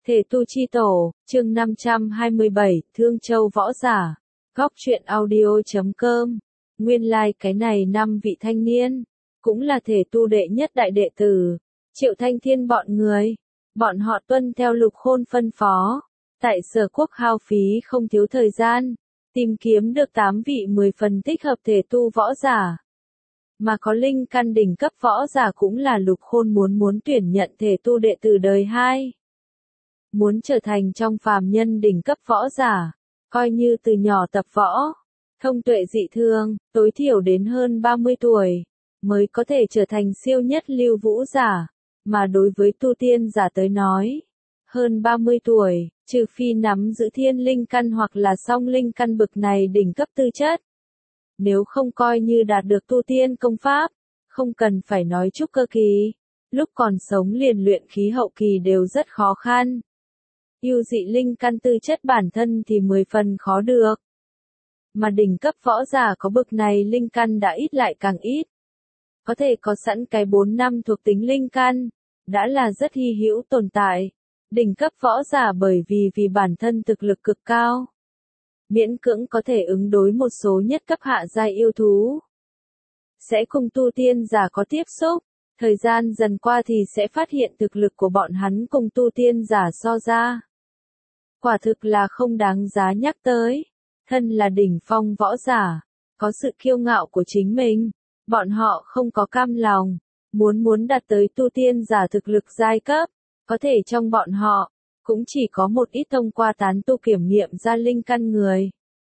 Thể tu chi tổ, chương 527, Thương Châu võ giả. Góc truyện audio.com. Nguyên lai like cái này 5 vị thanh niên, cũng là thể tu đệ nhất đại đệ tử, Triệu Thanh Thiên bọn người. Bọn họ tuân theo Lục Khôn phân phó, tại Sở Quốc hao phí không thiếu thời gian, tìm kiếm được 8 vị 10 phần thích hợp thể tu võ giả. Mà có linh căn đỉnh cấp võ giả cũng là Lục Khôn muốn tuyển nhận thể tu đệ tử đời 2. Muốn trở thành trong phàm nhân đỉnh cấp võ giả, coi như từ nhỏ tập võ, thông tuệ dị thường, tối thiểu đến hơn 30 tuổi, mới có thể trở thành siêu nhất lưu vũ giả. Mà đối với tu tiên giả tới nói, hơn 30 tuổi, trừ phi nắm giữ thiên linh căn hoặc là song linh căn bực này đỉnh cấp tư chất. Nếu không coi như đạt được tu tiên công pháp, không cần phải nói trúc cơ kỳ, lúc còn sống liền luyện khí hậu kỳ đều rất khó khăn. Yêu dị linh căn tư chất bản thân thì 10 phần khó được. Mà đỉnh cấp võ giả có bực này linh căn đã ít lại càng ít. Có thể có sẵn cái 4 năm thuộc tính linh căn, đã là rất hy hữu tồn tại. Đỉnh cấp võ giả bởi vì bản thân thực lực cực cao, miễn cưỡng có thể ứng đối một số nhất cấp hạ giai yêu thú. Sẽ cùng tu tiên giả có tiếp xúc, thời gian dần qua thì sẽ phát hiện thực lực của bọn hắn cùng tu tiên giả so ra. Quả thực là không đáng giá nhắc tới. Thân là đỉnh phong võ giả, có sự kiêu ngạo của chính mình, bọn họ không có cam lòng, muốn đạt tới tu tiên giả thực lực giai cấp, có thể trong bọn họ, cũng chỉ có một ít thông qua tán tu kiểm nghiệm ra linh căn người,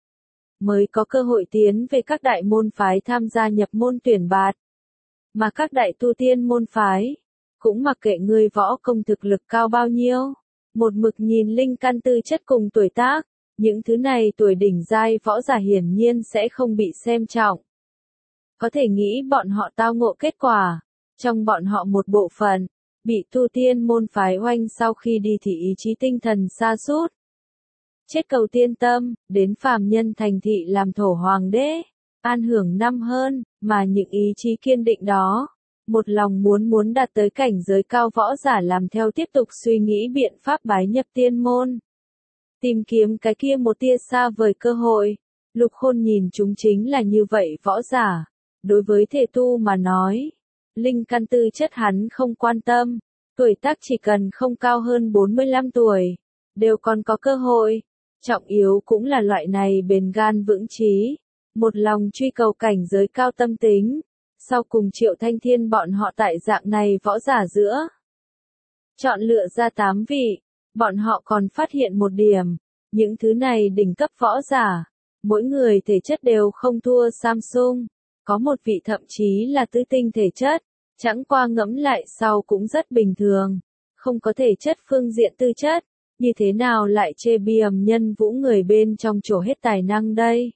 mới có cơ hội tiến về các đại môn phái tham gia nhập môn tuyển bạt. Mà các đại tu tiên môn phái, cũng mặc kệ người võ công thực lực cao bao nhiêu, một mực nhìn linh căn tư chất cùng tuổi tác, những thứ này tuổi đỉnh giai võ giả hiển nhiên sẽ không bị xem trọng. Có thể nghĩ bọn họ tao ngộ kết quả, trong bọn họ một bộ phận, bị tu tiên môn phái oanh sau khi đi thì ý chí tinh thần sa sút. Chết cầu tiên tâm, đến phàm nhân thành thị làm thổ hoàng đế, an hưởng năm hơn, mà những ý chí kiên định đó, một lòng muốn đạt tới cảnh giới cao võ giả làm theo tiếp tục suy nghĩ biện pháp bái nhập tiên môn. Tìm kiếm cái kia một tia xa vời cơ hội, Lục Khôn nhìn chúng chính là như vậy võ giả. Đối với thể tu mà nói, linh căn tư chất hắn không quan tâm, tuổi tác chỉ cần không cao hơn 45 tuổi, đều còn có cơ hội. Trọng yếu cũng là loại này bền gan vững chí, một lòng truy cầu cảnh giới cao tâm tính. Sau cùng Triệu Thanh Thiên bọn họ tại dạng này võ giả giữa, chọn lựa ra 8 vị, bọn họ còn phát hiện một điểm, những thứ này đỉnh cấp võ giả, mỗi người thể chất đều không thua Samsung, có một vị thậm chí là tứ tinh thể chất, chẳng qua ngẫm lại sau cũng rất bình thường, không có thể chất phương diện tư chất, như thế nào lại chê biềm nhân vũ người bên trong trổ hết tài năng đây.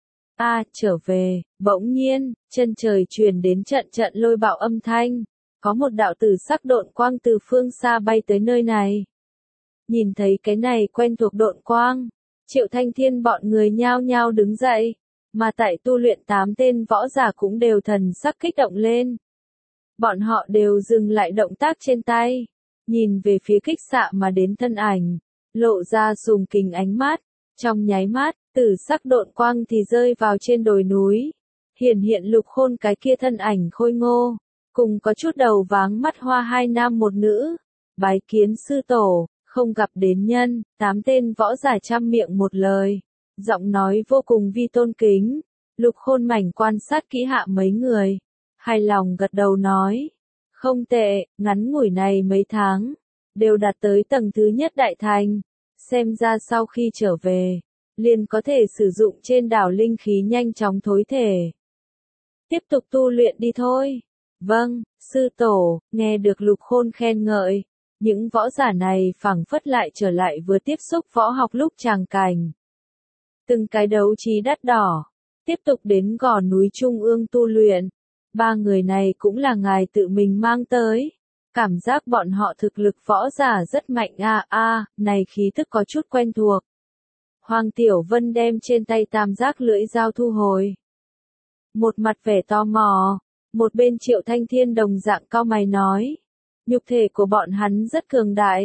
Trở về, bỗng nhiên, chân trời truyền đến trận lôi bạo âm thanh, có một đạo tử sắc độn quang từ phương xa bay tới nơi này. Nhìn thấy cái này quen thuộc độn quang, Triệu Thanh Thiên bọn người nhao nhao đứng dậy, mà tại tu luyện 8 tên võ giả cũng đều thần sắc kích động lên. Bọn họ đều dừng lại động tác trên tay, nhìn về phía kích xạ mà đến thân ảnh, lộ ra sùng kình ánh mắt, trong nháy mắt, tử sắc độn quang thì rơi vào trên đồi núi, hiện Lục Khôn cái kia thân ảnh khôi ngô, cùng có chút đầu váng mắt hoa 2 nam một nữ, bái kiến sư tổ. Không gặp đến nhân, 8 tên võ giả trăm miệng một lời, giọng nói vô cùng vi tôn kính. Lục Khôn mảnh quan sát kỹ hạ mấy người, hài lòng gật đầu nói, không tệ, ngắn ngủi này mấy tháng, đều đạt tới tầng thứ nhất đại thành, xem ra sau khi trở về, liền có thể sử dụng trên đảo linh khí nhanh chóng thối thể. Tiếp tục tu luyện đi thôi. Vâng, sư tổ, nghe được Lục Khôn khen ngợi. Những võ giả này phảng phất lại trở lại vừa tiếp xúc võ học lúc tràng cảnh. Từng cái đấu trí đắt đỏ, tiếp tục đến gò núi Trung ương tu luyện. 3 người này cũng là ngài tự mình mang tới. Cảm giác bọn họ thực lực võ giả rất mạnh này khí tức có chút quen thuộc. Hoàng Tiểu Vân đem trên tay tam giác lưỡi dao thu hồi. Một mặt vẻ tò mò, một bên Triệu Thanh Thiên đồng dạng cau mày nói. Nhục thể của bọn hắn rất cường đại,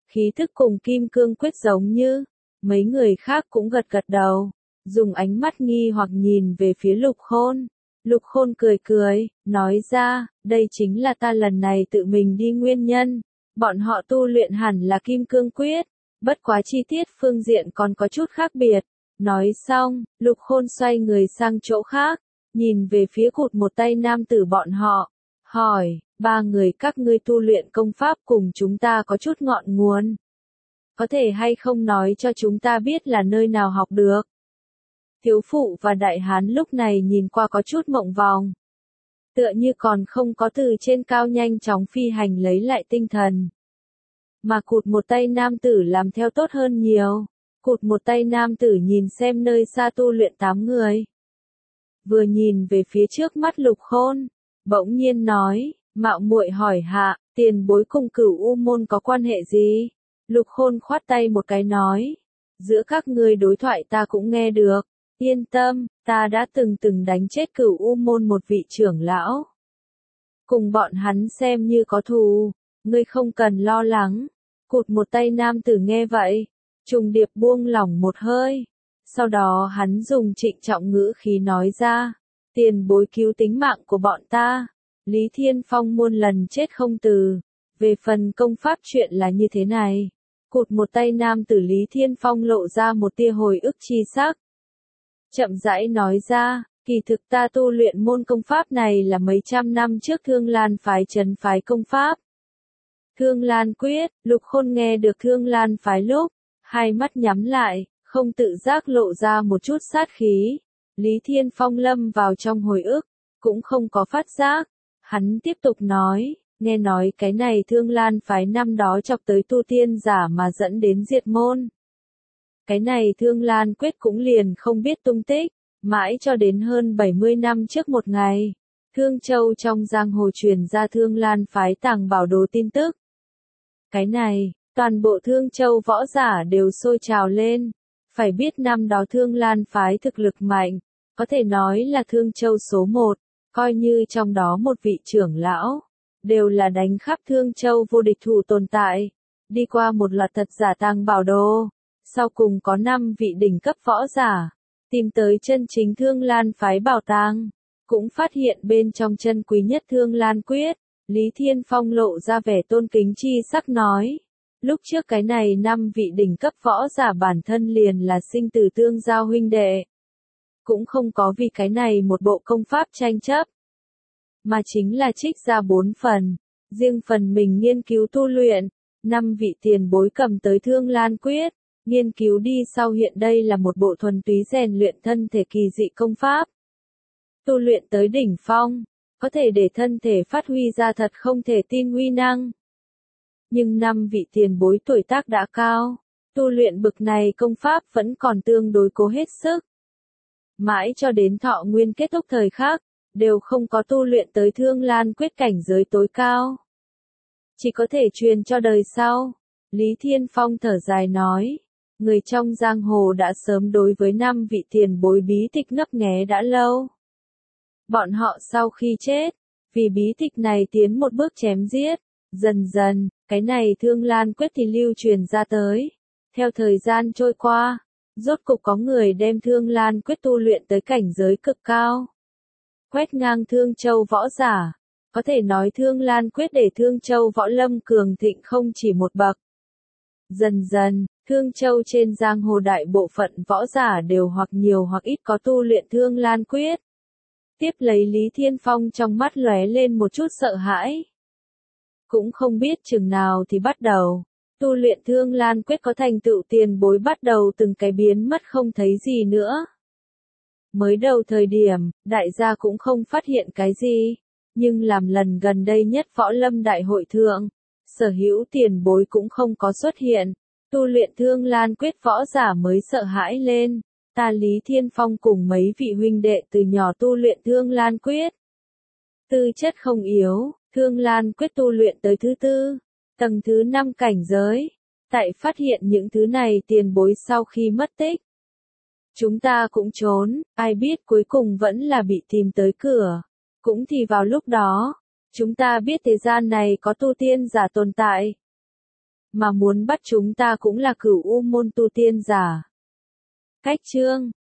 khí thức cùng kim cương quyết giống như. Mấy người khác cũng gật gật đầu, dùng ánh mắt nghi hoặc nhìn về phía Lục Khôn. Lục Khôn cười cười, nói ra, đây chính là ta lần này tự mình đi nguyên nhân. Bọn họ tu luyện hẳn là kim cương quyết, bất quá chi tiết phương diện còn có chút khác biệt. Nói xong, Lục Khôn xoay người sang chỗ khác, nhìn về phía cụt một tay nam tử bọn họ, hỏi, ba người các ngươi tu luyện công pháp cùng chúng ta có chút ngọn nguồn. Có thể hay không nói cho chúng ta biết là nơi nào học được? Thiếu phụ và đại hán lúc này nhìn qua có chút mộng vòng. Tựa như còn không có từ trên cao nhanh chóng phi hành lấy lại tinh thần. Mà cụt một tay nam tử làm theo tốt hơn nhiều. Cụt một tay nam tử nhìn xem nơi xa tu luyện 8 người. Vừa nhìn về phía trước mắt Lục Khôn, bỗng nhiên nói, mạo muội hỏi hạ, tiền bối cùng Cửu U môn có quan hệ gì? Lục Khôn khoát tay một cái nói, giữa các ngươi đối thoại ta cũng nghe được, yên tâm, ta đã từng đánh chết Cửu U môn một vị trưởng lão. Cùng bọn hắn xem như có thù, ngươi không cần lo lắng. Cụt một tay nam tử nghe vậy, trùng điệp buông lỏng một hơi. Sau đó hắn dùng trịnh trọng ngữ khí nói ra, tiền bối cứu tính mạng của bọn ta. Lý Thiên Phong muôn lần chết không từ. Về phần công pháp chuyện là như thế này. Cụt một tay nam tử Lý Thiên Phong lộ ra một tia hồi ức chi sắc. Chậm rãi nói ra, kỳ thực ta tu luyện môn công pháp này là mấy trăm năm trước Thương Lan phái trấn phái công pháp. Thương Lan quyết, Lục Khôn nghe được Thương Lan phái lúc, hai mắt nhắm lại, không tự giác lộ ra một chút sát khí. Lý Thiên Phong lâm vào trong hồi ức, cũng không có phát giác. Hắn tiếp tục nói, nghe nói cái này Thương Lan phái năm đó chọc tới tu tiên giả mà dẫn đến diệt môn. Cái này Thương Lan quyết cũng liền không biết tung tích, mãi cho đến hơn 70 năm trước một ngày. Thương Châu trong giang hồ truyền ra Thương Lan phái tàng bảo đồ tin tức. Cái này, toàn bộ Thương Châu võ giả đều sôi trào lên. Phải biết năm đó Thương Lan phái thực lực mạnh, có thể nói là Thương Châu số 1, coi như trong đó một vị trưởng lão, đều là đánh khắp Thương Châu vô địch thủ tồn tại, đi qua một loạt thật giả tàng bảo đồ, sau cùng có 5 vị đỉnh cấp võ giả, tìm tới chân chính Thương Lan phái bảo tàng, cũng phát hiện bên trong chân quý nhất Thương Lan quyết. Lý Thiên Phong lộ ra vẻ tôn kính chi sắc nói, lúc trước cái này 5 vị đỉnh cấp võ giả bản thân liền là sinh tử tương giao huynh đệ. Cũng không có vì cái này một bộ công pháp tranh chấp, mà chính là trích ra 4 phần, riêng phần mình nghiên cứu tu luyện. 5 vị tiền bối cầm tới Thương Lan quyết, nghiên cứu đi sau hiện đây là một bộ thuần túy rèn luyện thân thể kỳ dị công pháp. Tu luyện tới đỉnh phong, có thể để thân thể phát huy ra thật không thể tin uy năng. Nhưng 5 vị tiền bối tuổi tác đã cao, tu luyện bực này công pháp vẫn còn tương đối cố hết sức. Mãi cho đến thọ nguyên kết thúc thời khắc, đều không có tu luyện tới Thương Lan quyết cảnh giới tối cao. Chỉ có thể truyền cho đời sau. Lý Thiên Phong thở dài nói, người trong giang hồ đã sớm đối với 5 vị tiền bối bí tịch ngấp nghé đã lâu. Bọn họ sau khi chết, vì bí tịch này tiến một bước chém giết, dần dần, cái này Thương Lan quyết thì lưu truyền ra tới. Theo thời gian trôi qua, rốt cục có người đem Thương Lan quyết tu luyện tới cảnh giới cực cao. Quét ngang Thương Châu võ giả, có thể nói Thương Lan quyết để Thương Châu võ lâm cường thịnh không chỉ một bậc. Dần dần, Thương Châu trên giang hồ đại bộ phận võ giả đều hoặc nhiều hoặc ít có tu luyện Thương Lan quyết. Tiếp lấy Lý Thiên Phong trong mắt lóe lên một chút sợ hãi. Cũng không biết chừng nào thì bắt đầu, tu luyện Thương Lan quyết có thành tựu tiền bối bắt đầu từng cái biến mất không thấy gì nữa. Mới đầu thời điểm, đại gia cũng không phát hiện cái gì, nhưng làm lần gần đây nhất võ lâm đại hội thượng, sở hữu tiền bối cũng không có xuất hiện, tu luyện Thương Lan quyết võ giả mới sợ hãi lên. Ta Lý Thiên Phong cùng mấy vị huynh đệ từ nhỏ tu luyện Thương Lan quyết. Tư chất không yếu, Thương Lan quyết tu luyện tới thứ 4, tầng thứ 5 cảnh giới. Tại phát hiện những thứ này tiền bối sau khi mất tích. Chúng ta cũng trốn, ai biết cuối cùng vẫn là bị tìm tới cửa. Cũng thì vào lúc đó, chúng ta biết thế gian này có tu tiên giả tồn tại. mà muốn bắt chúng ta cũng là Cửu U môn tu tiên giả. Cách chương